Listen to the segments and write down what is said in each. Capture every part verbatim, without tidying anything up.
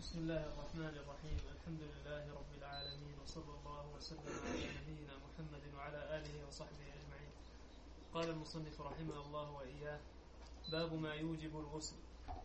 بسم الله الرحمن الرحيم. الحمد لله رب العالمين، وصلى الله وسلم على نبينا محمد وعلى آله وصحبه أجمعين. قال المصنف رحمه الله وإياه: باب ما يوجب الغسل،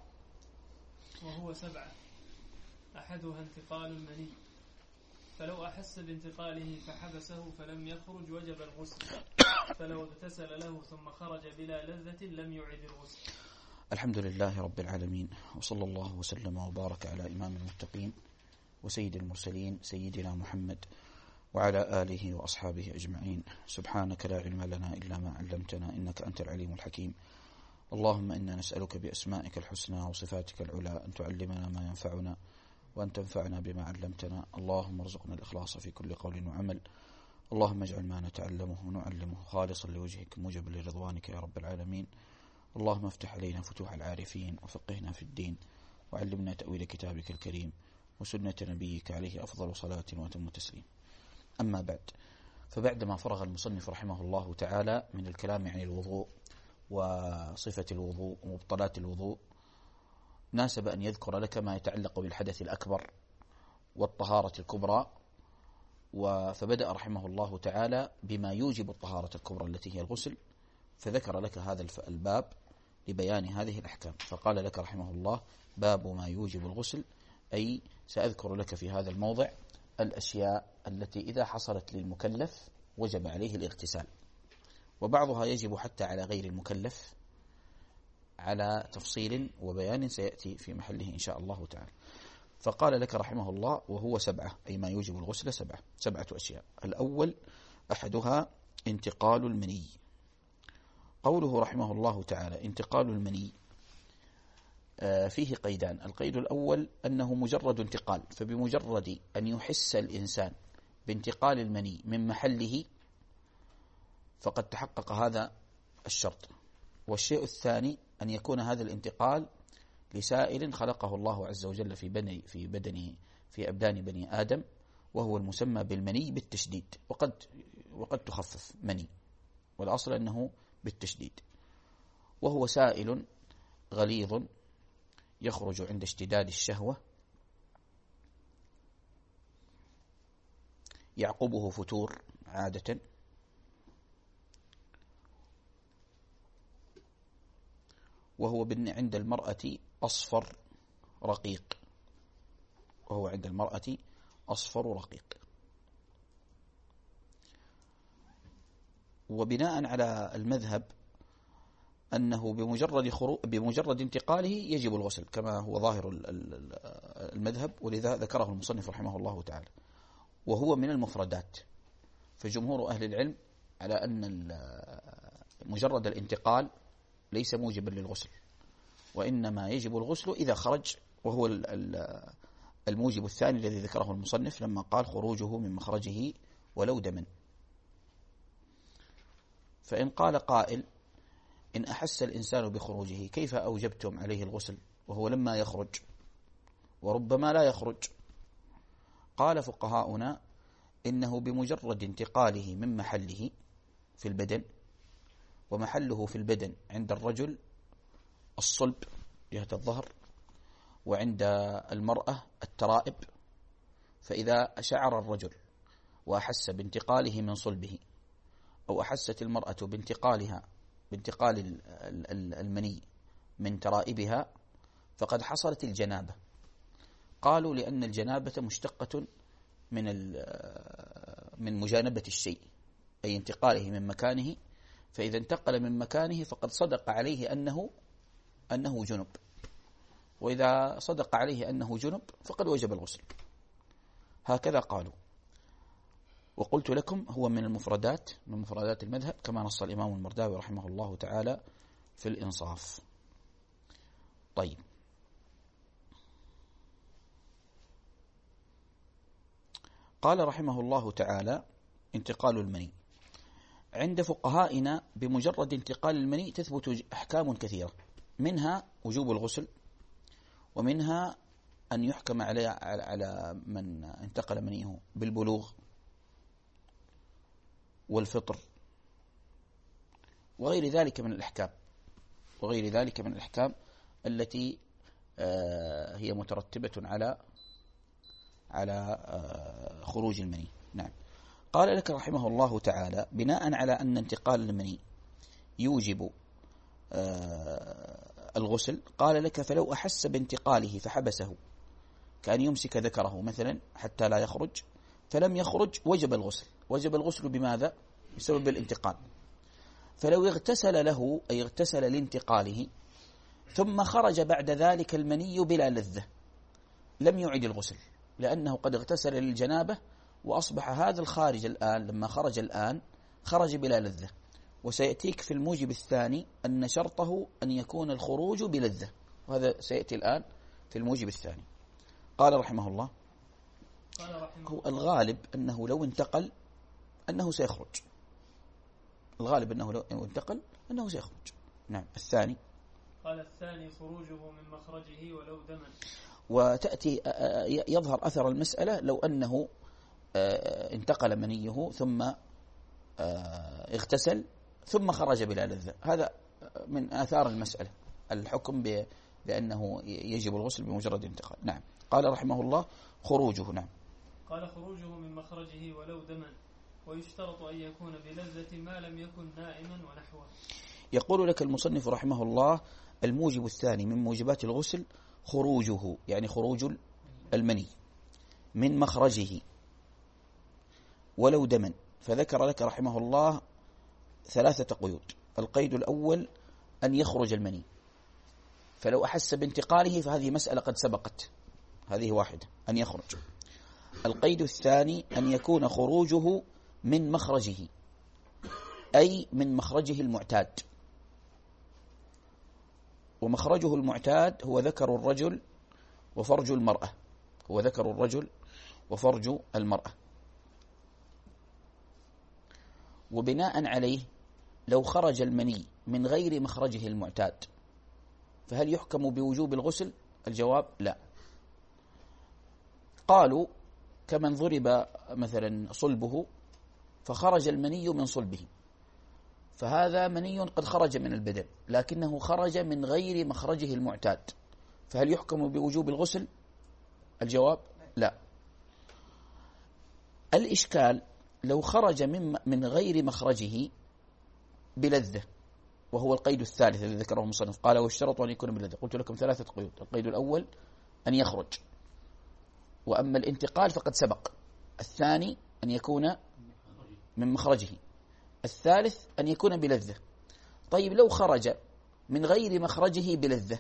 وهو سبعة. أحدها انتقال المني، فلو أحس بانتقاله فحبسه فلم يخرج وجب الغسل، فلو اغتسل له ثم خرج بلا لذة لم يعد الغسل. الحمد لله رب العالمين، وصلى الله وسلم وبارك على إمام المتقين وسيد المرسلين سيدنا محمد وعلى آله وأصحابه أجمعين. سبحانك لا علم لنا إلا ما علمتنا، إنك أنت العليم الحكيم. اللهم إنا نسألك بأسمائك الحسنى وصفاتك العلى أن تعلمنا ما ينفعنا وأن تنفعنا بما علمتنا. اللهم ارزقنا الإخلاص في كل قول وعمل. اللهم اجعل ما نتعلمه ونعلمه خالصا لوجهك موجبا لرضوانك يا رب العالمين. اللهم افتح علينا فتوح العارفين، وفقهنا في الدين، وعلمنا تأويل كتابك الكريم وسنة نبيك عليه أفضل صلاة وتم تسليم. أما بعد، فبعدما فرغ المصنف رحمه الله تعالى من الكلام عن الوضوء وصفة الوضوء ومبطلات الوضوء، ناسب أن يذكر لك ما يتعلق بالحدث الأكبر والطهارة الكبرى. فبدأ رحمه الله تعالى بما يوجب الطهارة الكبرى التي هي الغسل، فذكر لك هذا الباب لبيان هذه الأحكام. فقال لك رحمه الله: باب ما يوجب الغسل، أي سأذكر لك في هذا الموضع الأشياء التي إذا حصلت للمكلف وجب عليه الاغتسال، وبعضها يجب حتى على غير المكلف على تفصيل وبيان سيأتي في محله إن شاء الله تعالى. فقال لك رحمه الله: وهو سبعة، أي ما يوجب الغسل سبعة سبعة أشياء. الأول أحدها انتقال المني. قوله رحمه الله تعالى انتقال المني فيه قيدان. القيد الأول أنه مجرد انتقال، فبمجرد أن يحس الإنسان بانتقال المني من محله فقد تحقق هذا الشرط. والشيء الثاني أن يكون هذا الانتقال لسائل خلقه الله عز وجل في بني في بدنه في أبدان بني آدم، وهو المسمى بالمني بالتشديد، وقد وقد تخفف مني، والأصل أنه بالتشديد. وهو سائل غليظ يخرج عند اشتداد الشهوة، يعقبه فتور عادة، وهو عند المرأة أصفر رقيق وهو عند المرأة أصفر رقيق. وبناء على المذهب أنه بمجرد خروج بمجرد انتقاله يجب الغسل كما هو ظاهر المذهب، ولذا ذكره المصنف رحمه الله تعالى. وهو من المفردات، فجمهور أهل العلم على أن مجرد الانتقال ليس موجبا للغسل، وإنما يجب الغسل إذا خرج، وهو الموجب الثاني الذي ذكره المصنف لما قال خروجه من مخرجه ولو دما. فإن قال قائل: إن أحس الإنسان بخروجه كيف أوجبتم عليه الغسل وهو لما يخرج وربما لا يخرج؟ قال فقهاؤنا: إنه بمجرد انتقاله من محله في البدن، ومحله في البدن عند الرجل الصلب جهة الظهر، وعند المرأة الترائب. فإذا شعر الرجل وأحس بانتقاله من صلبه، أو أحست المرأة بانتقالها بانتقال المني من ترائبها، فقد حصلت الجنابة. قالوا لأن الجنابة مشتقة من من مجانبة الشيء، أي انتقاله من مكانه، فإذا انتقل من مكانه فقد صدق عليه أنه أنه جنب، وإذا صدق عليه أنه جنب فقد وجب الغسل. هكذا قالوا. وقلت لكم هو من المفردات من مفردات المذهب كما نص الإمام المرداوي رحمه الله تعالى في الإنصاف. طيب، قال رحمه الله تعالى انتقال المني. عند فقهائنا بمجرد انتقال المني تثبت أحكام كثيرة، منها وجوب الغسل، ومنها أن يحكم على على من انتقل منيه بالبلوغ والفطر وغير ذلك من الأحكام وغير ذلك من الأحكام التي هي مترتبة على على خروج المني. نعم. قال لك رحمه الله تعالى: بناء على أن انتقال المني يوجب الغسل، قال لك: فلو أحس بانتقاله فحبسه، كان يمسك ذكره مثلا حتى لا يخرج، فلم يخرج، وجب الغسل. وجب الغسل بماذا؟ بسبب الانتقال. فلو اغتسل له، أي اغتسل لانتقاله، ثم خرج بعد ذلك المني بلا لذة، لم يعد الغسل، لأنه قد اغتسل للجنابة وأصبح هذا الخارج الآن لما خرج الآن خرج بلا لذة. وسيأتيك في الموجب الثاني أن شرطه أن يكون الخروج بلذة، وهذا سيأتي الآن في الموجب الثاني. قال رحمه الله: هو الغالب أنه لو انتقل أنه سيخرج، الغالب أنه لو انتقل أنه سيخرج. نعم. الثاني قال: الثاني خروجه من مخرجه ولو دما. وتأتي يظهر أثر المسألة لو أنه انتقل منيه ثم اغتسل ثم خرج بلا لذة، هذا من آثار المسألة، الحكم بأنه يجب الغسل بمجرد انتقال. نعم. قال رحمه الله: خروجه. نعم. قال: خروجه من مخرجه ولو دما، ويشترط أن يكون بلذة ما لم يكن نائما ونحوه. يقول لك المصنف رحمه الله: الموجب الثاني من موجبات الغسل خروجه، يعني خروج المني من مخرجه ولو دما. فذكر لك رحمه الله ثلاثة قيود. القيد الأول أن يخرج المني، فلو أحس بانتقاله فهذه مسألة قد سبقت، هذه واحدة، أن يخرج. القيد الثاني أن يكون خروجه من مخرجه، أي من مخرجه المعتاد، ومخرجه المعتاد هو ذكر الرجل وفرج المرأة، هو ذكر الرجل وفرج المرأة. وبناء عليه لو خرج المني من غير مخرجه المعتاد فهل يحكم بوجوب الغسل؟ الجواب: لا. قالوا: كمن ضرب مثلا صلبه فخرج المني من صلبه، فهذا مني قد خرج من البدن لكنه خرج من غير مخرجه المعتاد، فهل يحكم بوجوب الغسل؟ الجواب: لا. الإشكال لو خرج من من غير مخرجه بلذة، وهو القيد الثالث الذي ذكره المصنف. قال: واشترط أن يكون بلذة. قلت لكم ثلاثة قيود. القيد الأول أن يخرج، وأما الانتقال فقد سبق. الثاني أن يكون من مخرجه. الثالث أن يكون بلذة. طيب لو خرج من غير مخرجه بلذة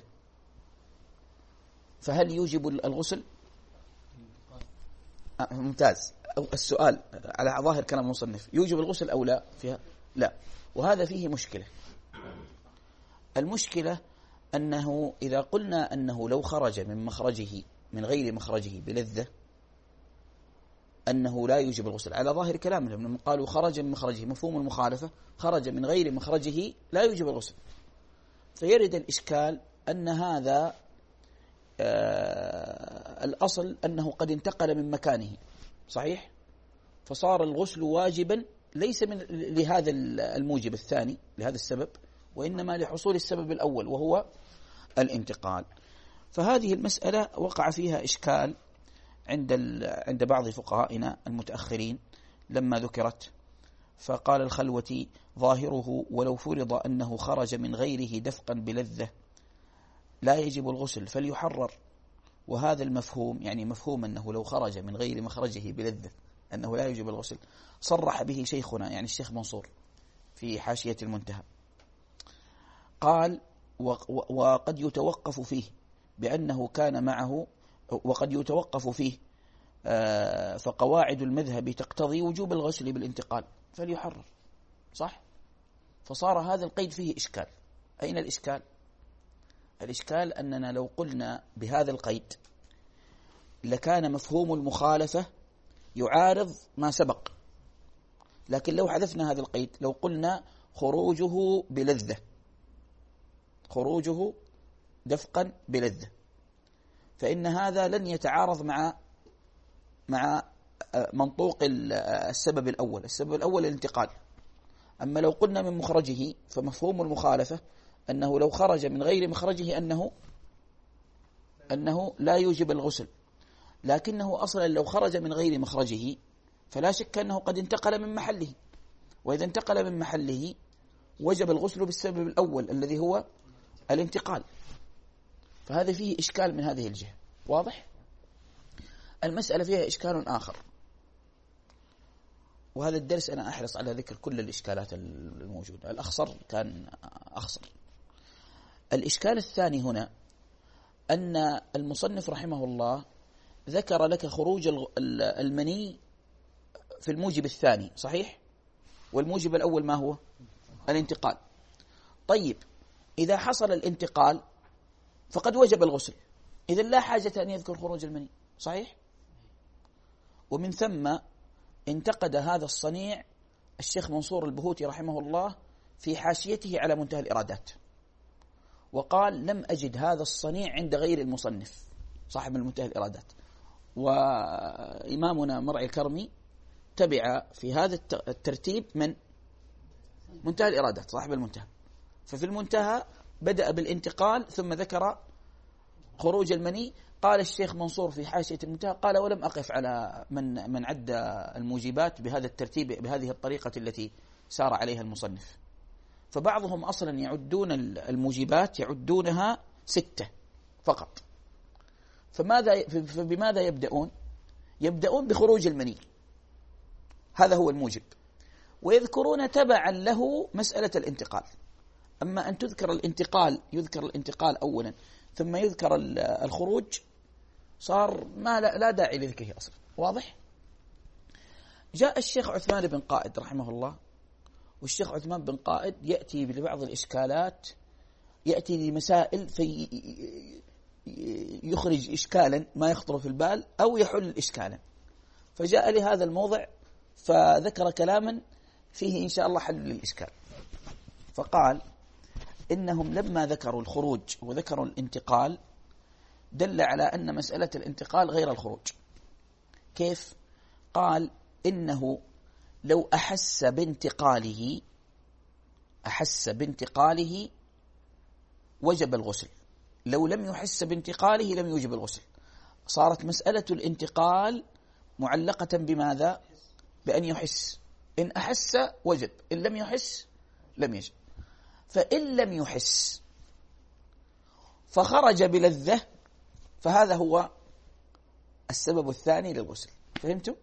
فهل يوجب الغسل؟ آه ممتاز. السؤال على ظاهر كلام المصنف: يوجب الغسل أو لا فيها؟ لا. وهذا فيه مشكلة. المشكلة أنه إذا قلنا أنه لو خرج من مخرجه من غير مخرجه بلذة أنه لا يوجب الغسل على ظاهر كلامهم، لما قالوا خرج من مخرجه، مفهوم المخالفة خرج من غير مخرجه لا يوجب الغسل. فيرد الإشكال أن هذا آه الأصل أنه قد انتقل من مكانه، صحيح؟ فصار الغسل واجبا ليس من لهذا الموجب الثاني، لهذا السبب، وإنما لحصول السبب الأول وهو الانتقال. فهذه المسألة وقع فيها إشكال عند عند بعض فقهائنا المتأخرين لما ذكرت، فقال الخلوتي: ظاهره ولو فرض أنه خرج من غيره دفقا بلذة لا يجب الغسل فليحرر. وهذا المفهوم، يعني مفهوم أنه لو خرج من غير مخرجه بلذة أنه لا يجب الغسل، صرح به شيخنا يعني الشيخ منصور في حاشية المنتهى. قال: وقد يتوقف فيه بأنه كان معه، وقد يتوقف فيه فقواعد المذهب تقتضي وجوب الغسل بالانتقال فليحرر. صح؟ فصار هذا القيد فيه إشكال. أين الإشكال؟ الإشكال أننا لو قلنا بهذا القيد لكان مفهوم المخالفة يعارض ما سبق، لكن لو حذفنا هذا القيد، لو قلنا خروجه بلذة، خروجه دفقا بلذة، فإن هذا لن يتعارض مع مع منطوق السبب الأول. السبب الأول الانتقال. أما لو قلنا من مخرجه فمفهوم المخالفة أنه لو خرج من غير مخرجه أنه أنه لا يوجب الغسل. لكنه أصلا لو خرج من غير مخرجه فلا شك أنه قد انتقل من محله، وإذا انتقل من محله وجب الغسل بالسبب الأول الذي هو الانتقال. فهذا فيه إشكال من هذه الجهة. واضح؟ المسألة فيها إشكال آخر، وهذا الدرس أنا أحرص على ذكر كل الإشكالات الموجودة، الأخصر كان أخصر. الإشكال الثاني هنا أن المصنف رحمه الله ذكر لك خروج المني في الموجب الثاني، صحيح؟ والموجب الأول ما هو؟ الانتقال. طيب إذا حصل الانتقال فقد وجب الغسل، إذن لا حاجة أن يذكر خروج المني، صحيح؟ ومن ثم انتقد هذا الصنيع الشيخ منصور البهوتي رحمه الله في حاشيته على منتهى الإرادات، وقال لم أجد هذا الصنيع عند غير المصنف صاحب المنتهى الإرادات. وإمامنا مرعي الكرمي تبع في هذا الترتيب من منتهى الإرادات صاحب المنتهى، ففي المنتهى بدأ بالانتقال ثم ذكر خروج المني. قال الشيخ منصور في حاشية المنتهى قال ولم أقف على من من عد الموجبات بهذا الترتيب بهذه الطريقة التي سار عليها المصنف، فبعضهم أصلا يعدون الموجبات يعدونها ستة فقط. فماذا فبماذا يبدأون؟ يبدأون بخروج المني، هذا هو الموجب، ويذكرون تبعا له مسألة الانتقال. أما أن تذكر الانتقال يذكر الانتقال أولا ثم يذكر الخروج صار ما لا داعي لذكره أصلا. واضح؟ جاء الشيخ عثمان بن قائد رحمه الله، والشيخ عثمان بن قائد يأتي ببعض الإشكالات، يأتي لمسائل في يخرج إشكالا ما يخطر في البال أو يحل إشكالا، فجاء لهذا الموضع فذكر كلاما فيه إن شاء الله حل للإشكال. فقال إنهم لما ذكروا الخروج وذكروا الانتقال دل على أن مسألة الانتقال غير الخروج. كيف؟ قال إنه لو أحس بانتقاله أحس بانتقاله وجب الغسل، لو لم يحس بانتقاله لم يوجب الغسل. صارت مسألة الانتقال معلقة بماذا؟ بأن يحس، إن أحس وجب، إن لم يحس لم يجب. فإن لم يحس فخرج بلذة فهذا هو السبب الثاني للغسل. فهمتم؟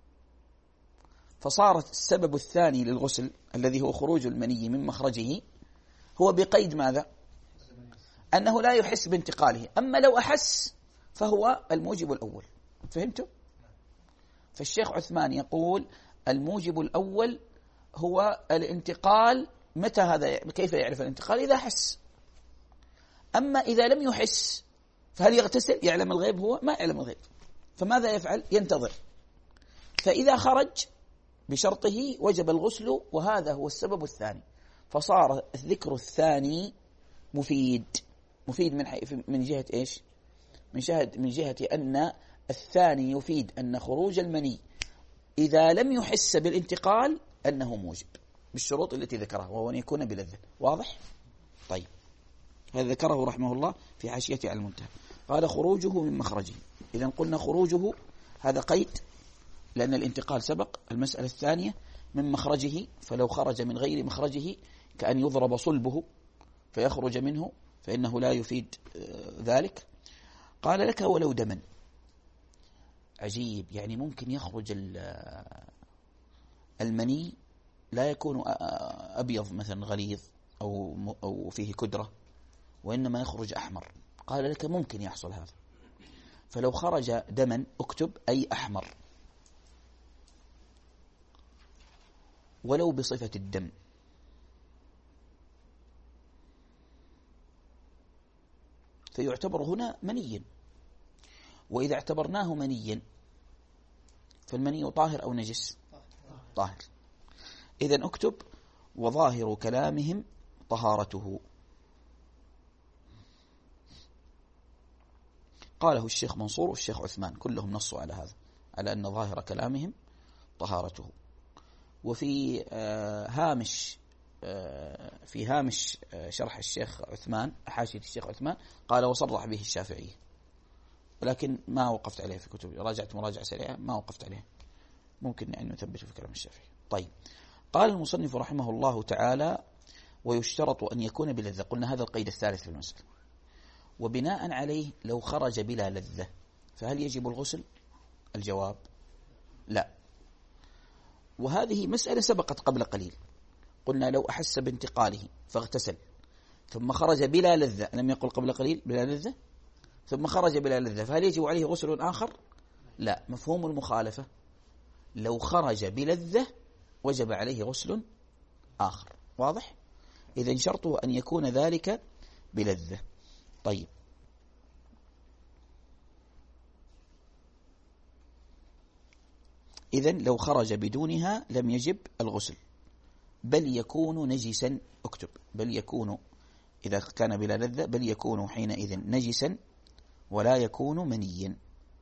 فصارت السبب الثاني للغسل الذي هو خروج المني من مخرجه هو بقيد ماذا؟ أنه لا يحس بانتقاله. أما لو أحس فهو الموجب الأول. فهمتم؟ فالشيخ عثمان يقول الموجب الأول هو الانتقال. متى هذا؟ كيف يعرف الانتقال؟ إذا حس. أما إذا لم يحس فهل يغتسل؟ يعلم الغيب؟ هو ما يعلم الغيب، فماذا يفعل؟ ينتظر. فإذا خرج بشرطه وجب الغسل، وهذا هو السبب الثاني. فصار الذكر الثاني مفيد مفيد من من جهة إيش؟ من جهة من جهة أن الثاني يفيد أن خروج المني إذا لم يحس بالانتقال أنه موجب بالشروط التي ذكرها، وهو أن يكون بلذة. واضح؟ طيب، هذا ذكره رحمه الله في حاشيته على المنتهى. قال خروجه من مخرجه. إذا قلنا خروجه هذا قيد لأن الانتقال سبق. المسألة الثانية من مخرجه، فلو خرج من غير مخرجه كأن يضرب صلبه فيخرج منه فإنه لا يفيد ذلك. قال لك ولو دما. عجيب، يعني ممكن يخرج المني لا يكون أبيض مثلا غليظ أو أو فيه كدرة، وإنما يخرج أحمر. قال لك ممكن يحصل هذا. فلو خرج دما اكتب أي أحمر ولو بصفة الدم، فيعتبر هنا منيا. وإذا اعتبرناه منيا فالمني طاهر أو نجس؟ طاهر. إذن اكتب وظاهر كلامهم طهارته. قاله الشيخ منصور والشيخ عثمان كلهم نصوا على هذا، على أن ظاهر كلامهم طهارته. وفي هامش في هامش شرح الشيخ عثمان حاشية الشيخ عثمان قال وصرح به الشافعي. ولكن ما وقفت عليه في كتبي، راجعت مراجعة سريعة ما وقفت عليه، ممكن يعني نثبته في كلام الشافعي. طيب، قال المصنف رحمه الله تعالى: ويشترط أن يكون بلذة. قلنا هذا القيد الثالث في المسألة. وبناء عليه لو خرج بلا لذة فهل يجب الغسل؟ الجواب لا. وهذه مسألة سبقت قبل قليل، قلنا لو أحس بانتقاله فاغتسل ثم خرج بلا لذة، لم يقل قبل قليل بلا لذة، ثم خرج بلا لذة، فهل يجب عليه غسل آخر؟ لا. مفهوم المخالفة، لو خرج بلذة وجب عليه غسل آخر. واضح؟ إذن شرطه أن يكون ذلك بلذة. طيب، إذن لو خرج بدونها لم يجب الغسل، بل يكون نجسا. اكتب: بل يكون، إذا كان بلا لذة بل يكون حينئذ نجسا ولا يكون منيا.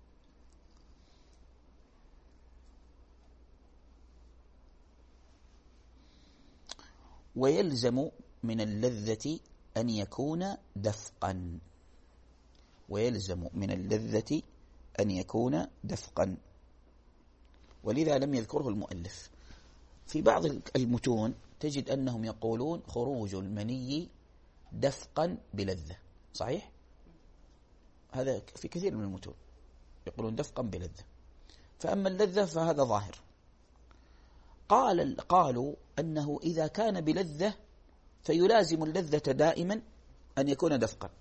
ويلزم من اللذة أن يكون دفقا. ويلزم من اللذة أن يكون دفقا، ولذا لم يذكره المؤلف. في بعض المتون تجد أنهم يقولون خروج المني دفقا بلذة، صحيح؟ هذا في كثير من المتون يقولون دفقا بلذة. فأما اللذة فهذا ظاهر. قال قالوا أنه إذا كان بلذة فيلازم اللذة دائما أن يكون دفقا.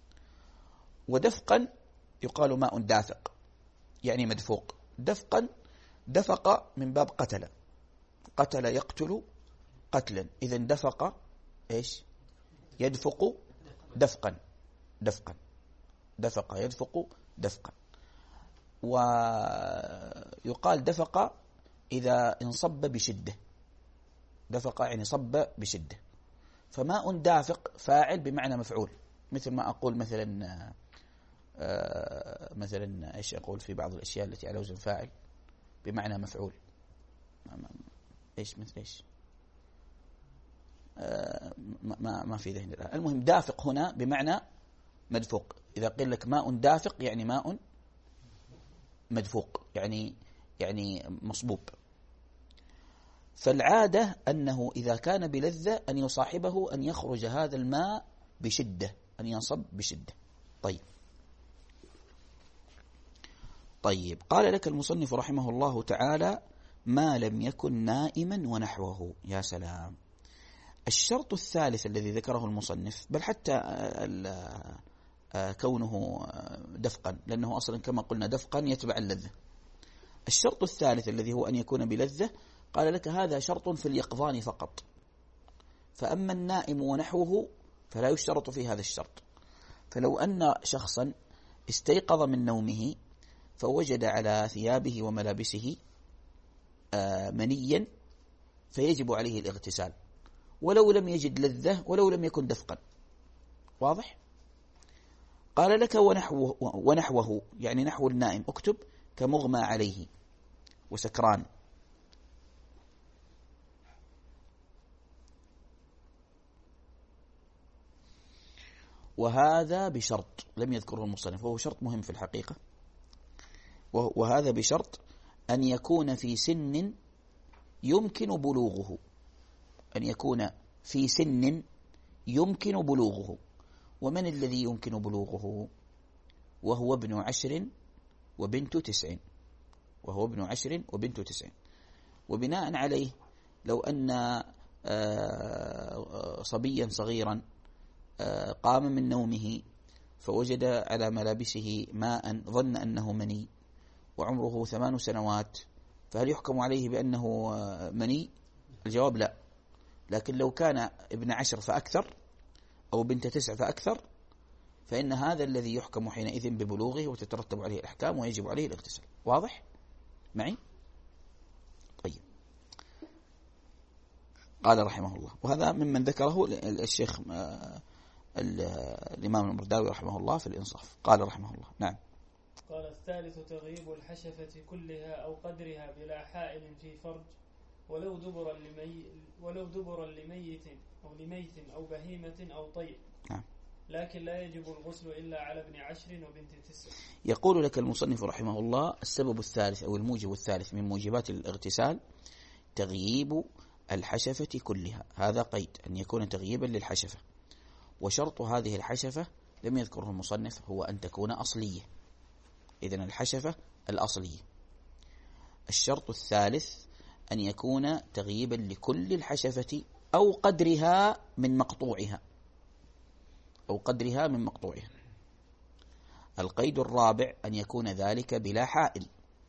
ودفقا يقال ماء دافق، يعني مدفوق. دفقا دفق من باب قتل، قتل يقتل قتلا، إذن دفق إيش؟ يدفق دفقا. دفقا دفق يدفق دفقا. ويقال دفق إذا انصب بشدة، دفق يعني صب بشدة. فماء دافق فاعل بمعنى مفعول، مثل ما أقول مثلا آه مثلا إيش أقول في بعض الأشياء التي على وزن فاعل بمعنى مفعول، إيش مثل إيش آه ما ما في ذهن الآن. المهم دافق هنا بمعنى مدفوق. إذا قيل لك ماء دافق يعني ماء مدفوق، يعني يعني مصبوب. فالعادة أنه إذا كان بلذة أن يصاحبه أن يخرج هذا الماء بشدة، أن ينصب بشدة. طيب طيب قال لك المصنف رحمه الله تعالى: ما لم يكن نائما ونحوه. يا سلام. الشرط الثالث الذي ذكره المصنف، بل حتى كونه دفقا، لأنه أصلا كما قلنا دفقا يتبع اللذة. الشرط الثالث الذي هو أن يكون بلذة، قال لك هذا شرط في اليقظان فقط، فأما النائم ونحوه فلا يشترط في هذا الشرط. فلو أن شخصا استيقظ من نومه فوجد على ثيابه وملابسه منيا فيجب عليه الاغتسال، ولو لم يجد لذة ولو لم يكن دفقا. واضح؟ قال لك ونحوه, ونحوه يعني نحو النائم. اكتب: كمغمى عليه وسكران. وهذا بشرط لم يذكره المصنف، وهو شرط مهم في الحقيقة، وهذا بشرط أن يكون في سن يمكن بلوغه. أن يكون في سن يمكن بلوغه. ومن الذي يمكن بلوغه؟ وهو ابن عشر وبنت تسع. وهو ابن عشر وبنت تسع. وبناء عليه لو أن صبيا صغيرا قام من نومه فوجد على ملابسه ماء ظن أنه مني وعمره ثمان سنوات، فهل يحكم عليه بأنه مني؟ الجواب لا. لكن لو كان ابن عشر فأكثر أو بنت تسع فأكثر فإن هذا الذي يحكم حينئذ ببلوغه وتترتب عليه الأحكام ويجب عليه الاغتسال. واضح معي؟ طيب. قال رحمه الله، وهذا ممن ذكره الشيخ الإمام المرداوي رحمه الله في الإنصاف. قال رحمه الله: نعم. قال: الثالث تغيب الحشفة كلها أو قدرها بلا حائل في فرج، ولو دبرا لمي ولو دبرا لميت أو لميت أو بهيمة أو طير. نعم. لكن لا يجب الغسل إلا على ابن عشر وبنت تسع. يقول لك المصنف رحمه الله: السبب الثالث أو الموجب الثالث من موجبات الاغتسال تغييب الحشفة كلها. هذا قيد أن يكون تغييبا للحشفة، وشرط هذه الحشفة لم يذكره المصنف هو أن تكون أصلية. إذن الحشفة الأصلية. الشرط الثالث أن يكون تغييبا لكل الحشفة أو قدرها من مقطوعها أو قدرها من مقطوعها. القيد الرابع أن يكون ذلك بلا حائل.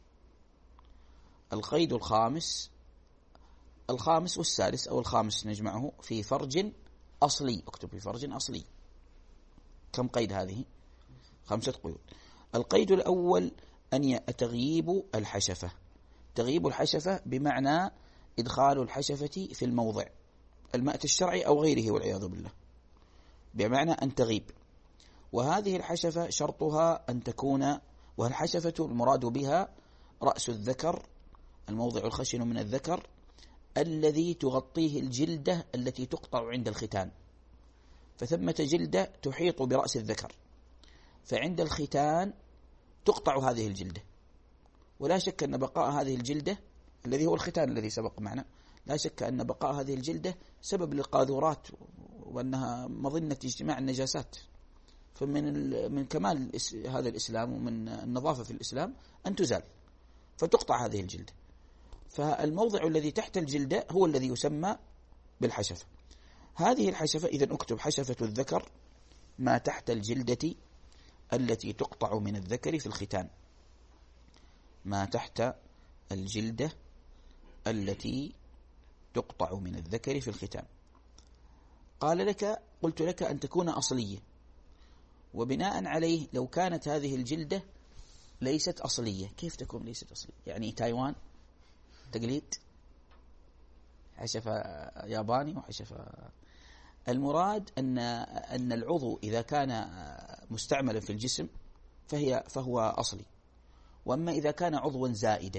القيد الخامس الخامس والسادس أو الخامس نجمعه في فرج أصلي. اكتب في فرج أصلي. كم قيد هذه؟ خمسة قيود. القيد الأول أن تغييب الحشفة. تغييب الحشفة بمعنى إدخال الحشفة في الموضع، المأت الشرعي أو غيره والعياذ بالله، بمعنى أن تغيب. وهذه الحشفة شرطها أن تكون، والحشفة المراد بها رأس الذكر، الموضع الخشن من الذكر الذي تغطيه الجلدة التي تقطع عند الختان. فثمة جلدة تحيط برأس الذكر، فعند الختان تقطع هذه الجلدة. ولا شك أن بقاء هذه الجلدة الذي هو الختان الذي سبق معنا، لا شك أن بقاء هذه الجلدة سبب للقاذورات وأنها مظنة اجتماع النجاسات. فمن من كمال هذا الإسلام ومن النظافة في الإسلام أن تزال، فتقطع هذه الجلدة. فالموضع الذي تحت الجلدة هو الذي يسمى بالحشفة. هذه الحشفة إذن اكتب: حشفة الذكر ما تحت الجلدة التي تقطع من الذكر في الختان. ما تحت الجلدة التي تقطع من الذكر في الختان. قال لك قلت لك أن تكون أصلية، وبناء عليه لو كانت هذه الجلدة ليست أصلية، كيف تكون ليست أصلية؟ يعني تايوان تقليد، حشفة ياباني وحشفة. المراد أن أن العضو إذا كان مستعملا في الجسم فهي فهو أصلي، وأما إذا كان عضوا زائدا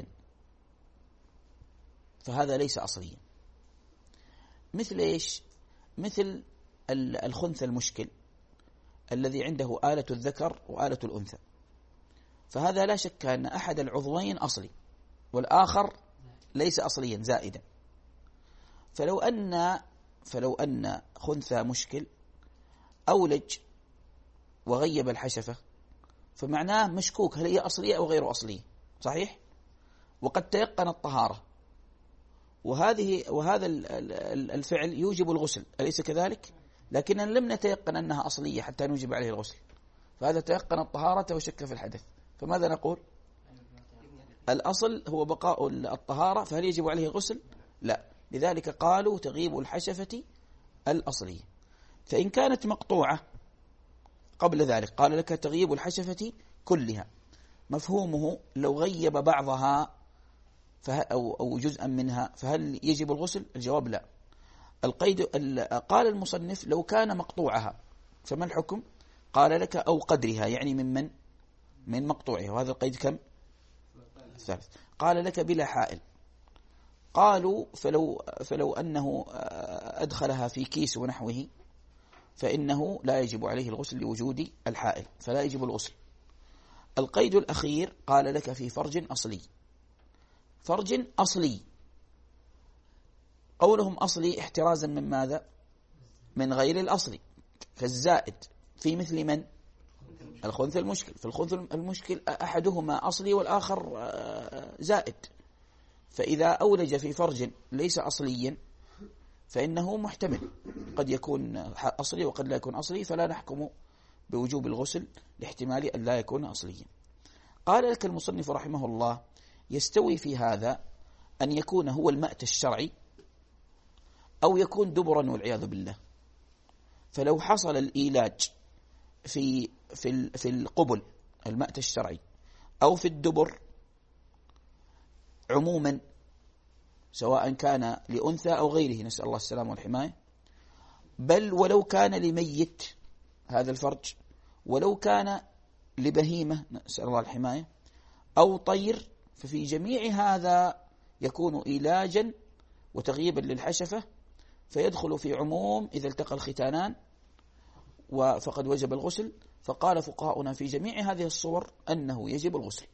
فهذا ليس أصليا. مثل إيش؟ مثل الخنث المشكل الذي عنده آلة الذكر وآلة الأنثى، فهذا لا شك أن أحد العضوين أصلي والآخر ليس أصليا زائدا. فلو أن فلو أن خنثى مشكل أولج وغيب الحشفة فمعناه مشكوك هل هي أصلية أو غير أصلية، صحيح؟ وقد تيقن الطهارة، وهذه وهذا الفعل يوجب الغسل، أليس كذلك؟ لكننا لم نتيقن أنها أصلية حتى نوجب عليه الغسل، فهذا تيقن الطهارة وشك في الحدث. فماذا نقول؟ الأصل هو بقاء الطهارة، فهل يجب عليه الغسل؟ لا. لذلك قالوا تغيب الحشفة الأصلية. فإن كانت مقطوعة قبل ذلك قال لك تغيب الحشفة كلها. مفهومه لو غيب بعضها أو أو جزءا منها فهل يجب الغسل؟ الجواب لا. القيد قال المصنف لو كان مقطوعها فما الحكم؟ قال لك أو قدرها، يعني من من من مقطوعها. وهذا القيد كم؟ الثالث. قال لك بلا حائل. قالوا فلو فلو أنه أدخلها في كيس ونحوه فإنه لا يجب عليه الغسل لوجود الحائل، فلا يجب الغسل. القيد الأخير قال لك في فرج أصلي. فرج أصلي، قولهم أصلي احترازا من ماذا؟ من غير الأصلي، فالزائد في مثل من؟ الخنث المشكل. فالخنث المشكل أحدهما أصلي والآخر زائد، فإذا أولج في فرج ليس أصليا فإنه محتمل، قد يكون أصلي وقد لا يكون أصلي، فلا نحكم بوجوب الغسل لاحتمال أن لا يكون أصليا. قال لك المصنف رحمه الله يستوي في هذا أن يكون هو المأت الشرعي أو يكون دبرا والعياذ بالله. فلو حصل الإيلاج في في في القبل المأت الشرعي أو في الدبر عموما، سواء كان لأنثى أو غيره، نسأل الله السلامة والحماية، بل ولو كان لميت هذا الفرج، ولو كان لبهيمة نسأل الله الحماية، أو طير، ففي جميع هذا يكون إيلاجا وتغييبا للحشفة، فيدخل في عموم إذا التقى الختانان فقد وجب الغسل. فقال فقهاؤنا في جميع هذه الصور أنه يجب الغسل.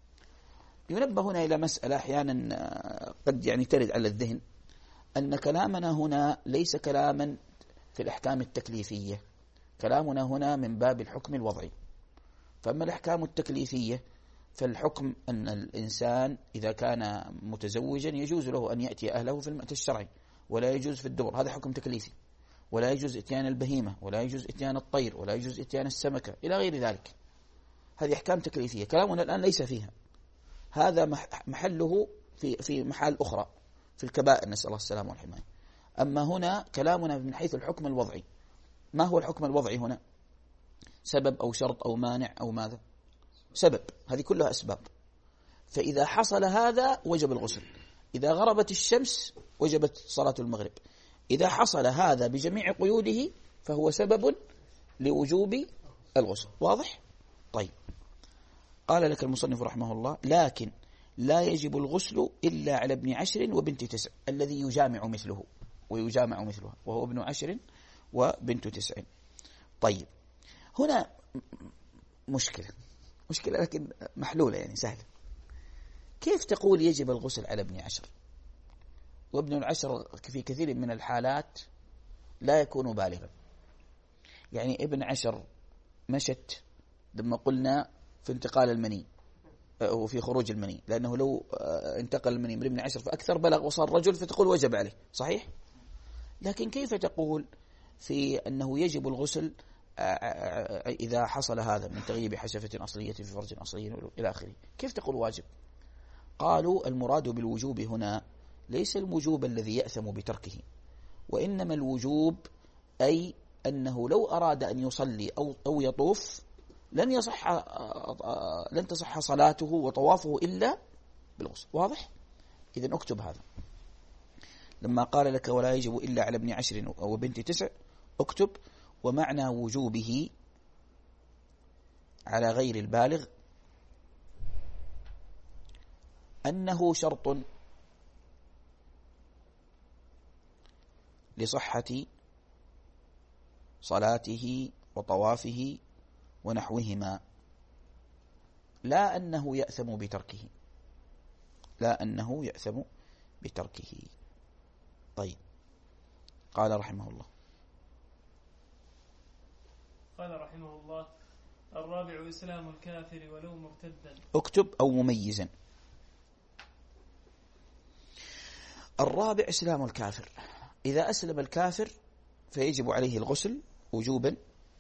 ينبه هنا إلى مسألة أحيانا قد يعني ترد على الذهن، أن كلامنا هنا ليس كلاما في الأحكام التكليفية، كلامنا هنا من باب الحكم الوضعي. فأما الأحكام التكليفية فالحكم أن الإنسان إذا كان متزوجا يجوز له أن يأتي أهله في المأتى الشرعي، ولا يجوز في الدبر، هذا حكم تكليفي. ولا يجوز إتيان البهيمة، ولا يجوز إتيان الطير، ولا يجوز إتيان السمكة، إلى غير ذلك. هذه أحكام تكليفية، كلامنا الآن ليس فيها. هذا محله في في محال أخرى في الكبائر، نسأل الله السلامة والحماية. أما هنا كلامنا من حيث الحكم الوضعي. ما هو الحكم الوضعي هنا؟ سبب أو شرط أو مانع أو ماذا؟ سبب، هذه كلها أسباب. فإذا حصل هذا وجب الغسل. إذا غربت الشمس وجبت صلاة المغرب. إذا حصل هذا بجميع قيوده فهو سبب لوجوب الغسل. واضح؟ طيب، قال لك المصنف رحمه الله: لكن لا يجب الغسل إلا على ابن عشر وبنت تسع، الذي يجامع مثله ويجامع مثلها، وهو ابن عشر وبنت تسع. طيب، هنا مشكلة مشكلة لكن محلولة، يعني سهلة. كيف تقول يجب الغسل على ابن عشر وابن العشر في كثير من الحالات لا يكون بالغا؟ يعني ابن عشر مشت لما قلنا في انتقال المني وفي خروج المني، لأنه لو انتقل المني من ابن عشر فأكثر بلغ وصار رجل فتقول وجب عليه، صحيح؟ لكن كيف تقول في أنه يجب الغسل إذا حصل هذا من تغييب حشفة أصلية في فرج أصلي إلى آخره؟ كيف تقول واجب؟ قالوا: المراد بالوجوب هنا ليس الوجوب الذي يأثم بتركه، وإنما الوجوب أي أنه لو أراد أن يصلي أو أو يطوف لن يصح لن تصح صلاته وطوافه إلا بالغسل. واضح؟ إذن اكتب هذا. لما قال لك ولا يجب إلا على ابن عشر أو بنت تسع، اكتب: ومعنى وجوبه على غير البالغ أنه شرط لصحة صلاته وطوافه ونحوهما، لا أنه يأثم بتركه، لا أنه يأثم بتركه. طيب، قال رحمه الله قال رحمه الله: الرابع إسلام الكافر ولو مرتدا. اكتب أو مميزا. الرابع إسلام الكافر. إذا أسلم الكافر فيجب عليه الغسل وجوبا،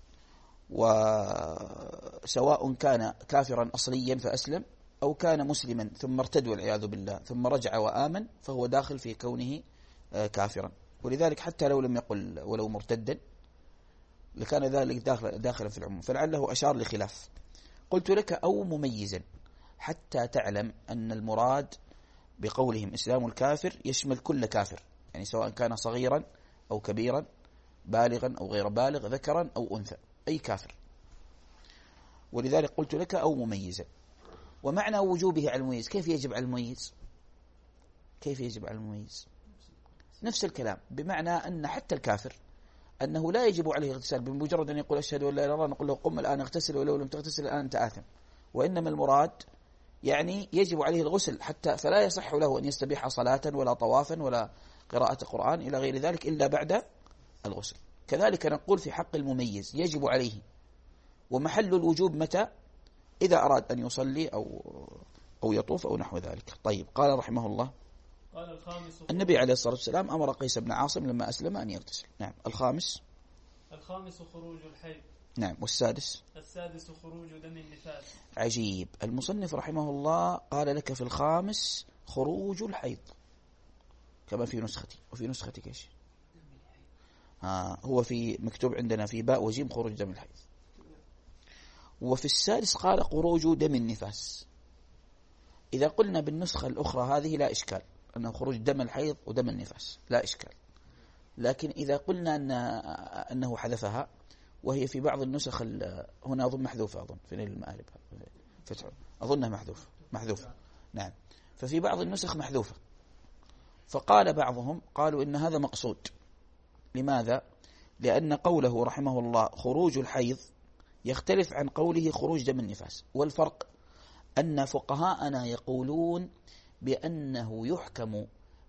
وسواء كان كافرا أصليا فأسلم أو كان مسلما ثم ارتد والعياذ بالله ثم رجع وآمن، فهو داخل في كونه كافرا. ولذلك حتى لو لم يقل ولو مرتدا لكان ذلك داخل داخلا في العموم، فلعله أشار لخلاف. قلت لك أو مميزا حتى تعلم أن المراد بقولهم إسلام الكافر يشمل كل كافر، يعني سواء كان صغيرا أو كبيرا، بالغا أو غير بالغ، ذكرا أو أنثى، أي كافر. ولذلك قلت لك أو مميزا. ومعنى وجوبه على المميز، كيف يجب على المميز؟ كيف يجب على المميز؟ نفس الكلام، بمعنى أن حتى الكافر أنه لا يجب عليه اغتسال بمجرد أن يقول أشهد أن لا إله إلا الله، نقول له قم الآن اغتسل، ولو لم تغتسل الآن أنت آثم. وإنما المراد يعني يجب عليه الغسل حتى فلا يصح له أن يستبيح صلاة ولا طوافا ولا قراءة قرآن إلى غير ذلك إلا بعد الغسل. كذلك نقول في حق المميز يجب عليه، ومحل الوجوب متى؟ إذا أراد أن يصلي أو أو يطوف أو نحو ذلك. طيب، قال رحمه الله: قال الخامس النبي عليه الصلاة والسلام أمر قيس بن عاصم لما أسلم أن يغتسل. نعم. الخامس الخامس خروج الحيض. نعم. والسادس السادس خروج دم النفاس. عجيب، المصنف رحمه الله قال لك في الخامس خروج الحيض كما في نسختي، وفي نسختك ايش؟ ها هو في مكتوب عندنا في باء وجيم خروج دم الحيض. وفي السادس قال خروج دم النفاس. إذا قلنا بالنسخة الأخرى هذه لا إشكال، أنه خروج دم الحيض ودم النفاس لا إشكال. لكن إذا قلنا أن أنه حذفها، وهي في بعض النسخ هنا أظن محذوفة، أظن في المآلب فتح أظنها محذوفة محذوفة نعم. ففي بعض النسخ محذوفة. فقال بعضهم قالوا إن هذا مقصود. لماذا؟ لأن قوله رحمه الله خروج الحيض يختلف عن قوله خروج دم النفاس. والفرق أن فقهاءنا يقولون بأنه يحكم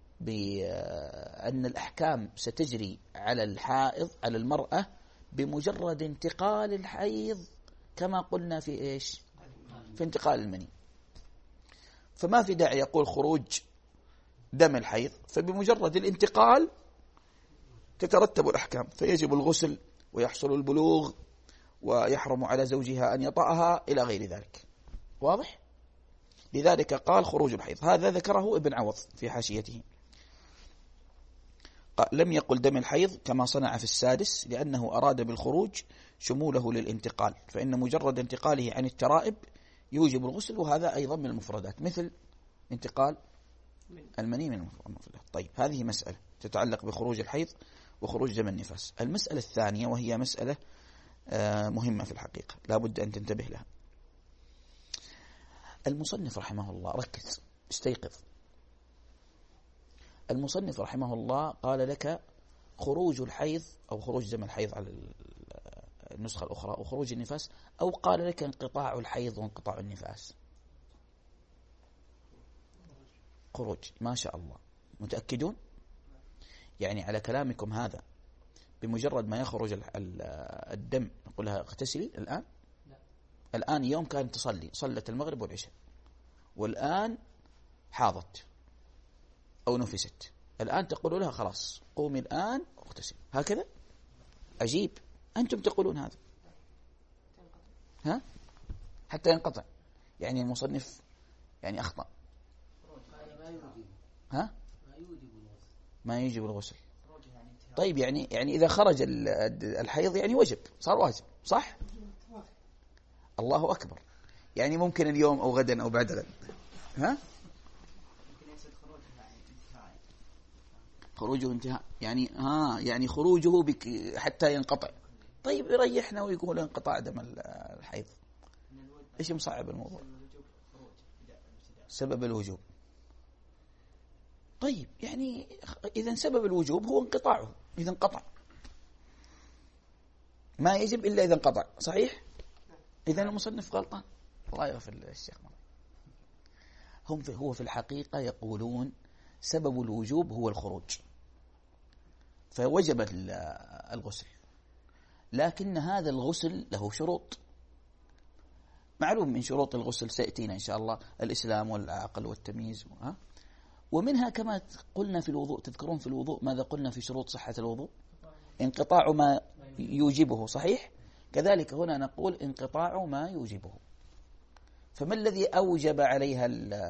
بأن الأحكام ستجري على الحائض على المرأة بمجرد انتقال الحيض، كما قلنا في إيش؟ في انتقال المني. فما في داعي يقول خروج دم الحيض، فبمجرد الانتقال تترتب الأحكام، فيجب الغسل ويحصل البلوغ ويحرم على زوجها أن يطأها إلى غير ذلك. واضح؟ لذلك قال خروج الحيض. هذا ذكره ابن عوض في حاشيته. لم يقل دم الحيض كما صنع في السادس، لأنه أراد بالخروج شموله للانتقال، فإن مجرد انتقاله عن الترائب يوجب الغسل، وهذا أيضا من المفردات مثل انتقال المني من المفردات. طيب هذه مسألة تتعلق بخروج الحيض وخروج دم النفاس. المسألة الثانية وهي مسألة مهمة في الحقيقة لا بد أن تنتبه لها. المصنف رحمه الله، ركز استيقظ، المصنف رحمه الله قال لك خروج الحيض أو خروج دم الحيض على النسخة الأخرى وخروج النفاس، أو قال لك انقطاع الحيض وانقطاع النفاس. خروج، ما شاء الله، متأكدون؟ يعني على كلامكم هذا بمجرد ما يخرج الدم نقولها اغتسلي الآن؟ لا. الآن يوم كانت تصلي، صلت المغرب والعشاء، والآن حاضت أو نفست، الآن تقولوا لها خلاص قومي الآن اغتسلي، هكذا؟ عجيب، أنتم تقولون هذا، ها؟ حتى ينقطع. يعني المصنف يعني أخطأ، ها؟ ما يجب الغسل. طيب يعني يعني إذا خرج الحيض يعني وجب، صار واجب، صح؟ الله أكبر. يعني ممكن اليوم أو غدا أو بعد غد، ها؟ خروجه انتهاء، يعني ها يعني خروجه بك حتى ينقطع. طيب يريحنا ويقول انقطاع دم الحيض، ايش مصعب الموضوع؟ سبب الوجوب. طيب يعني إذا سبب الوجوب هو انقطاعه، إذا انقطع ما يجب إلا إذا انقطع، صحيح؟ إذا المصنف غلطان، الله يغفر للشيخ. هم في هو في الحقيقة يقولون سبب الوجوب هو الخروج، فوجب الغسل، لكن هذا الغسل له شروط. معلوم من شروط الغسل سيأتينا إن شاء الله الإسلام والعقل والتمييز، ها؟ ومنها كما قلنا في الوضوء، تذكرون في الوضوء ماذا قلنا في شروط صحة الوضوء؟ انقطاع ما يوجبه، صحيح؟ كذلك هنا نقول انقطاع ما يوجبه. فما الذي أوجب عليها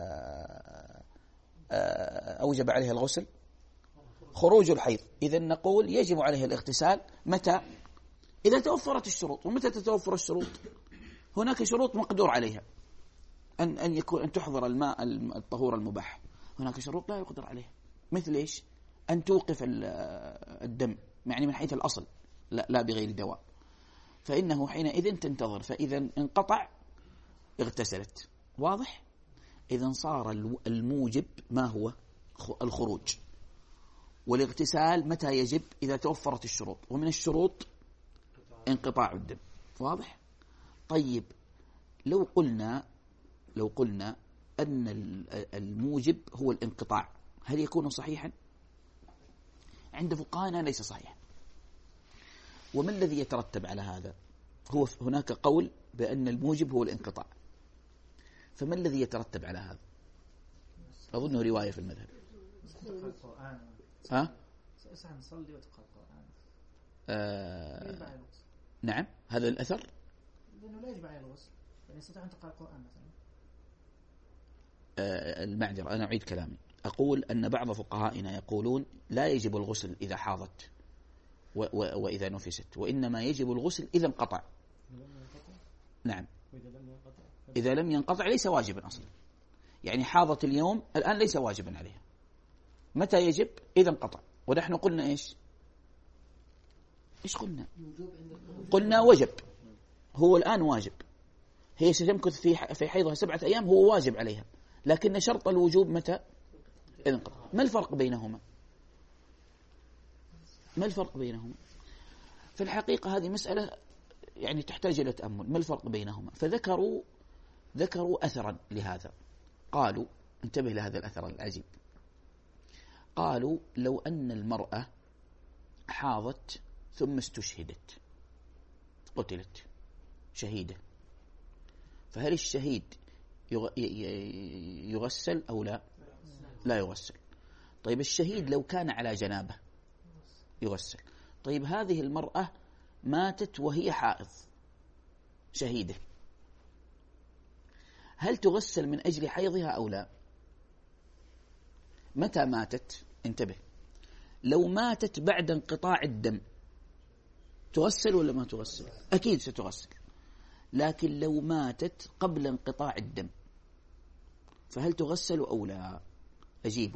أوجب عليها الغسل؟ خروج الحيض. إذا نقول يجب عليها الاغتسال متى؟ إذا توفرت الشروط. ومتى تتوفر الشروط؟ هناك شروط مقدور عليها، أن أن يكون أن تحضر الماء الطهور المباح. هناك شروط لا يقدر عليها، مثل إيش؟ أن توقف الدم، يعني من حيث الأصل، لا لا بغير دواء، فإنه حينئذ تنتظر، فإذا انقطع اغتسلت. واضح؟ إذا صار الموجب ما هو؟ الخروج. والاغتسال متى يجب؟ إذا توفرت الشروط، ومن الشروط انقطاع الدم. واضح؟ طيب لو قلنا لو قلنا أن الموجب هو الانقطاع، هل يكون صحيحا؟ عند فقهانا ليس صحيحا. وما الذي يترتب على هذا؟ هو هناك قول بأن الموجب هو الانقطاع، فما الذي يترتب على هذا؟ أظنه رواية في المذهب. ها؟ نصلي وتقرأ القرآن. آه نعم، هذا الأثر. لأنه لا يجب عليه الغسل، يعني يستطيع أن تقرأ القرآن مثلا. آه المعذرة، أنا أعيد كلامي. أقول أن بعض فقهائنا يقولون لا يجب الغسل إذا حاضت و و وإذا نفست، وإنما يجب الغسل إذا انقطع. نعم، إذا لم ينقطع ليس واجبا أصلا. يعني حاضت اليوم، الآن ليس واجبا عليها. متى يجب؟ إذا انقطع. ونحن قلنا إيش؟ إيش قلنا؟ قلنا وجب، هو الآن واجب. هي ستمكث في في حيضها سبعة أيام، هو واجب عليها، لكن شرط الوجوب متى؟ إذا انقطع. ما الفرق بينهما؟ ما الفرق بينهما؟ في الحقيقة هذه مسألة يعني تحتاج إلى تأمل، ما الفرق بينهما؟ فذكروا ذكروا أثرا لهذا، قالوا انتبه لهذا الأثر العجيب، قالوا لو أن المرأة حاضت ثم استشهدت قتلت شهيدة، فهل الشهيد يغسل أو لا؟ لا يغسل. طيب الشهيد لو كان على جنابه يغسل. طيب هذه المرأة ماتت وهي حائض شهيدة، هل تغسل من أجل حيضها أو لا؟ متى ماتت؟ انتبه، لو ماتت بعد انقطاع الدم تغسل ولا ما تغسل؟ أكيد ستغسل. لكن لو ماتت قبل انقطاع الدم فهل تغسل أو لا؟ أجيبوا.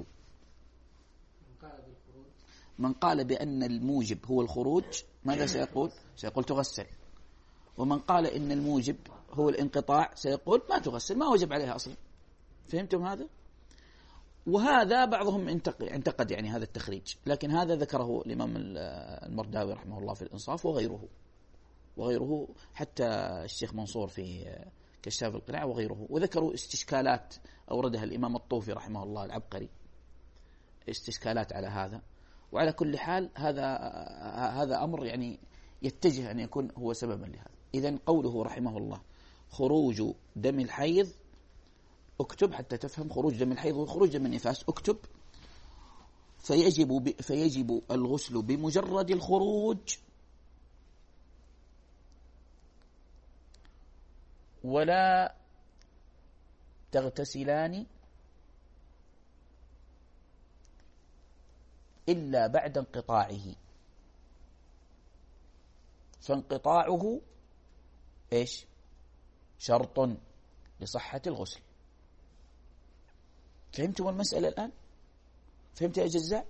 من قال بأن الموجب هو الخروج ماذا سيقول؟ سيقول تغسل. ومن قال إن الموجب هو الانقطاع سيقول ما تغسل، ما وجب عليها أصلا. فهمتم هذا؟ وهذا بعضهم انتقد يعني هذا التخريج، لكن هذا ذكره الإمام المرداوي رحمه الله في الإنصاف وغيره وغيره حتى الشيخ منصور في كشاف القناع وغيره، وذكروا استشكالات أوردها الإمام الطوفي رحمه الله العبقري، استشكالات على هذا. وعلى كل حال هذا هذا أمر يعني يتجه أن يكون هو سببا لهذا. إذن قوله رحمه الله خروج دم الحيض، اكتب حتى تفهم خروج دم الحيض وخروج دم النفاس، اكتب فيجب فيجب الغسل بمجرد الخروج ولا تغتسلان إلا بعد انقطاعه، فانقطاعه إيش؟ شرط لصحة الغسل. فهمتم المسألة الآن؟ فهمت يا جزاء؟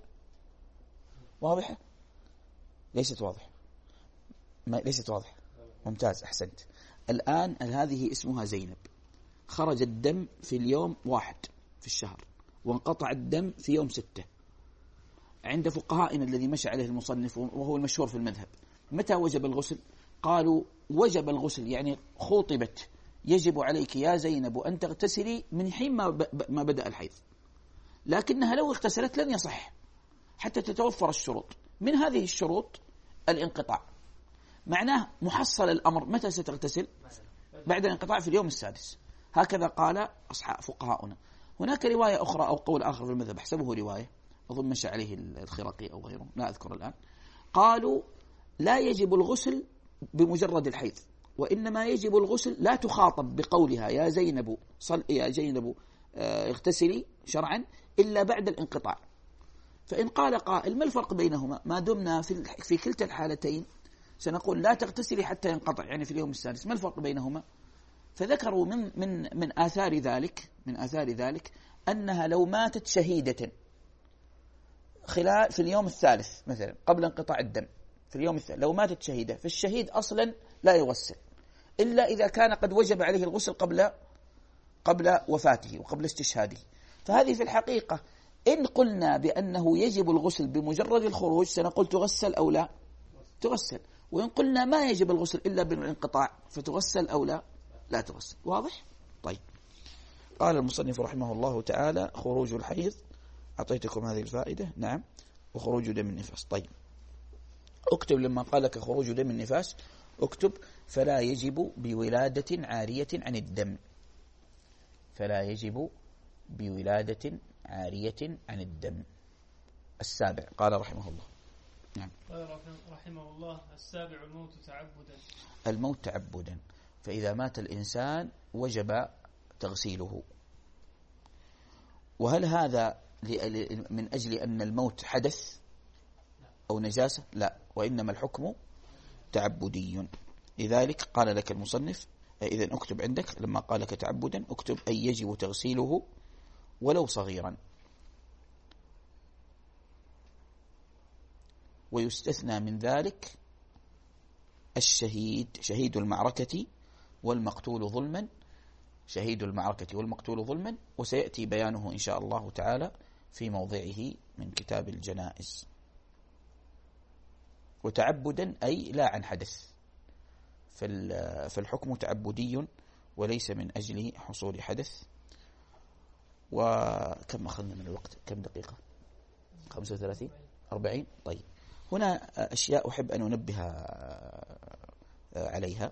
واضحة؟ ليست واضحة؟ ما ليست واضحة؟ ممتاز، أحسنت. الآن هذه اسمها زينب، خرج الدم في اليوم واحد في الشهر وانقطع الدم في يوم ستة. عند فقهائنا الذي مشى عليه المصنف وهو المشهور في المذهب، متى وجب الغسل؟ قالوا وجب الغسل يعني خطبت يجب عليك يا زينب أن تغتسلي من حين ما, ما بدأ الحيض، لكنها لو اغتسلت لن يصح حتى تتوفر الشروط. من هذه الشروط الانقطاع، معناه محصل الأمر متى ستغتسل؟ بعد الانقطاع في اليوم السادس. هكذا قال أصحاب فقهاؤنا. هناك رواية أخرى أو قول آخر في المذهب حسبه رواية أظن مشى عليه الخرقي أو غيره لا أذكر الآن، قالوا لا يجب الغسل بمجرد الحيض، وإنما يجب الغسل لا تخاطب بقولها يا زينب صل يا زينب اغتسلي شرعا إلا بعد الانقطاع. فإن قال قائل ما الفرق بينهما؟ ما دمنا في في كلتا الحالتين سنقول لا تغتسلي حتى ينقطع يعني في اليوم السادس، ما الفرق بينهما؟ فذكروا من من من آثار ذلك من آثار ذلك أنها لو ماتت شهيدة خلال في اليوم الثالث مثلا قبل انقطاع الدم في اليوم الثالث، لو ماتت شهيدة، فالشهيد أصلا لا يغسل إلا إذا كان قد وجب عليه الغسل قبل قبل وفاته وقبل استشهاده. فهذه في الحقيقة إن قلنا بأنه يجب الغسل بمجرد الخروج سنقول تغسل أو لا تغسل، وإن قلنا ما يجب الغسل إلا بالانقطاع فتغسل أو لا لا تغسل. واضح؟ طيب. قال المصنف رحمه الله تعالى خروج الحيض، أعطيتكم هذه الفائدة، نعم، وخروج دم النفاس. طيب اكتب لما قال لك خروج دم النفاس، اكتب فلا يجب بولادة عارية عن الدم، فلا يجب بولادة عارية عن الدم. السابع قال رحمه الله، نعم، قال رحمه الله السابع الموت تعبدا، الموت تعبدا، فإذا مات الإنسان وجب تغسيله. وهل هذا من أجل أن الموت حدث أو نجاسة؟ لا، وإنما الحكم تعبدي. لذلك قال لك المصنف إذن اكتب عندك لما قال لك تعبدا اكتب أي يجب تغسيله ولو صغيرا. ويستثنى من ذلك الشهيد، شهيد المعركة والمقتول ظلما، شهيد المعركة والمقتول ظلما، وسيأتي بيانه إن شاء الله تعالى في موضعه من كتاب الجنائز. وتعبدا أي لا عن حدث، فالحكم تعبدي وليس من أجل حصول حدث. وكم أخذنا من الوقت؟ كم دقيقة؟ خمسة وثلاثين أربعين. طيب، هنا أشياء أحب أن أنبه عليها.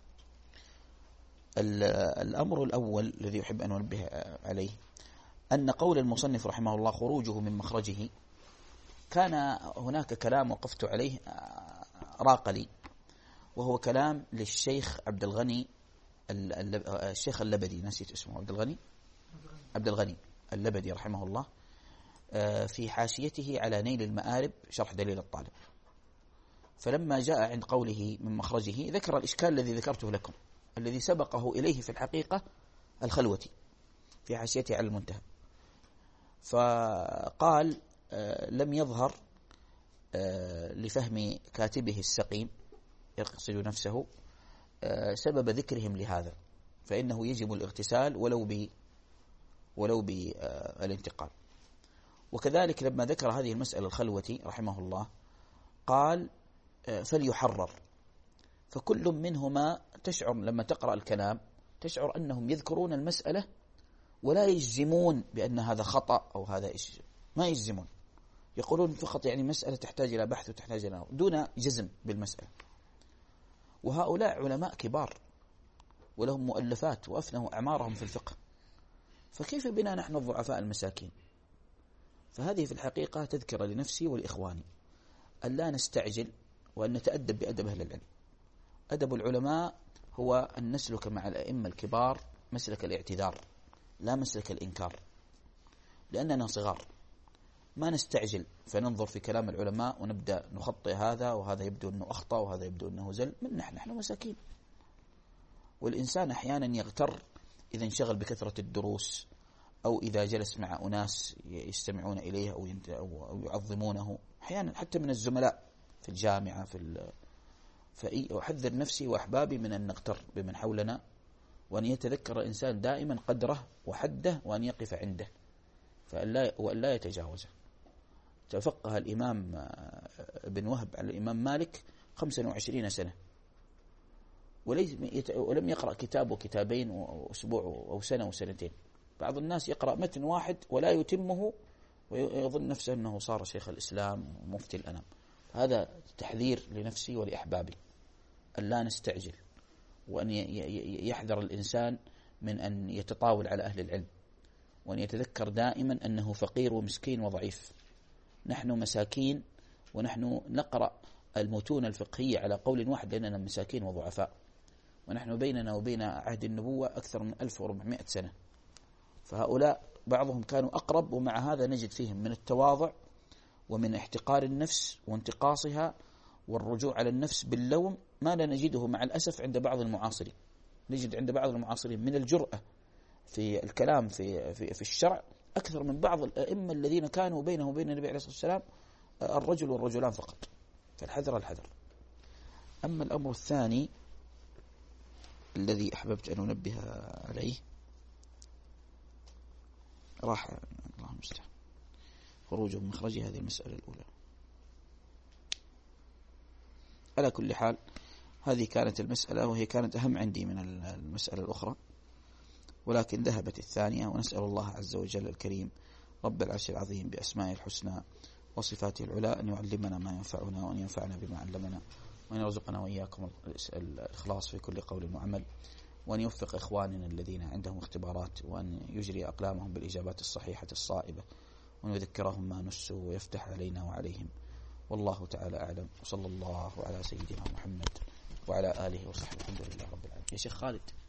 الأمر الأول الذي أحب أن أنبه عليه أن قول المصنف رحمه الله خروجه من مخرجه، كان هناك كلام وقفت عليه راق لي، وهو كلام للشيخ عبد الغني الشيخ اللبدي، نسيت اسمه، عبد الغني عبد الغني اللبدي رحمه الله، في حاشيته على نيل المآرب شرح دليل الطالب. فلما جاء عند قوله من مخرجه ذكر الإشكال الذي ذكرته لكم، الذي سبقه إليه في الحقيقة الخلوتي في حاشيته على المنتهى. فقال لم يظهر لفهم كاتبه السقيم يقصد نفسه سبب ذكرهم لهذا، فإنه يجب الاغتسال ولو ب ولو بالانتقال. وكذلك لما ذكر هذه المسألة الخلوتي رحمه الله قال فليحرر، فكل منهما تشعر لما تقرأ الكلام تشعر أنهم يذكرون المسألة ولا يجزمون بأن هذا خطأ أو هذا إيش، ما يجزمون، يقولون فقط يعني مسألة تحتاج إلى بحث وتحتاج إلى دون جزم بالمسألة. وهؤلاء علماء كبار ولهم مؤلفات وأفنوا أعمارهم في الفقه، فكيف بنا نحن الضعفاء المساكين؟ فهذه في الحقيقة تذكر لنفسي والإخواني أن لا نستعجل وأن نتأدب بأدب أهل العلم. أدب العلماء هو أن نسلك مع الأئمة الكبار مسلك الاعتذار لا مسلك الإنكار، لأننا صغار، ما نستعجل فننظر في كلام العلماء ونبدأ نخطئ هذا وهذا يبدو أنه أخطأ وهذا يبدو أنه زل. من نحن نحن مساكين، والإنسان أحيانا يغتر إذا انشغل بكثرة الدروس أو إذا جلس مع أناس يستمعون إليه أو أو يعظمونه، أحيانا حتى من الزملاء في الجامعة في ال... فأحذر نفسي وأحبابي من أن نغتر بمن حولنا، وأن يتذكر الإنسان دائما قدره وحده وأن يقف عنده وأن لا يتجاوزه. تفقه الإمام ابن وهب على الإمام مالك خمسة وعشرين سنة ولم يقرأ كتاب وكتابين وأسبوع أو سنة وسنتين. بعض الناس يقرأ متن واحد ولا يتمه ويظن نفسه أنه صار شيخ الإسلام ومفتي الأنام. هذا تحذير لنفسي ولأحبابي أن لا نستعجل، وأن يحذر الإنسان من أن يتطاول على أهل العلم، وأن يتذكر دائما أنه فقير ومسكين وضعيف. نحن مساكين ونحن نقرأ المتون الفقهية على قول واحد لأننا مساكين وضعفاء، ونحن بيننا وبين عهد النبوة أكثر من ألف وأربعمائة سنة. فهؤلاء بعضهم كانوا أقرب، ومع هذا نجد فيهم من التواضع ومن احتقار النفس وانتقاصها والرجوع على النفس باللوم ما لا نجده مع الأسف عند بعض المعاصرين. نجد عند بعض المعاصرين من الجرأة في الكلام في, في, في الشرع أكثر من بعض الأئمة الذين كانوا بينهم وبين النبي عليه الصلاة والسلام الرجل والرجلان فقط. فالحذر الحذر. أما الأمر الثاني الذي أحببت أن أنبه عليه راح الله المستعان خروجه من مخرج هذه المسألة الأولى. على كل حال هذه كانت المسألة، وهي كانت أهم عندي من المسألة الأخرى، ولكن ذهبت الثانية. ونسأل الله عز وجل الكريم رب العرش العظيم بأسمائه الحسنى وصفاته العلى أن يعلمنا ما ينفعنا وأن ينفعنا بما علمنا، وأن يرزقنا وإياكم الإخلاص في كل قول وعمل، وأن يوفق إخواننا الذين عندهم اختبارات وأن يجري أقلامهم بالإجابات الصحيحة الصائبة، وأن يذكرهم ما نسوا ويفتح علينا وعليهم. والله تعالى أعلم، وصلى الله على سيدنا محمد وعلى آله وصحبه. الحمد لله رب العالمين. يا شيخ خالد.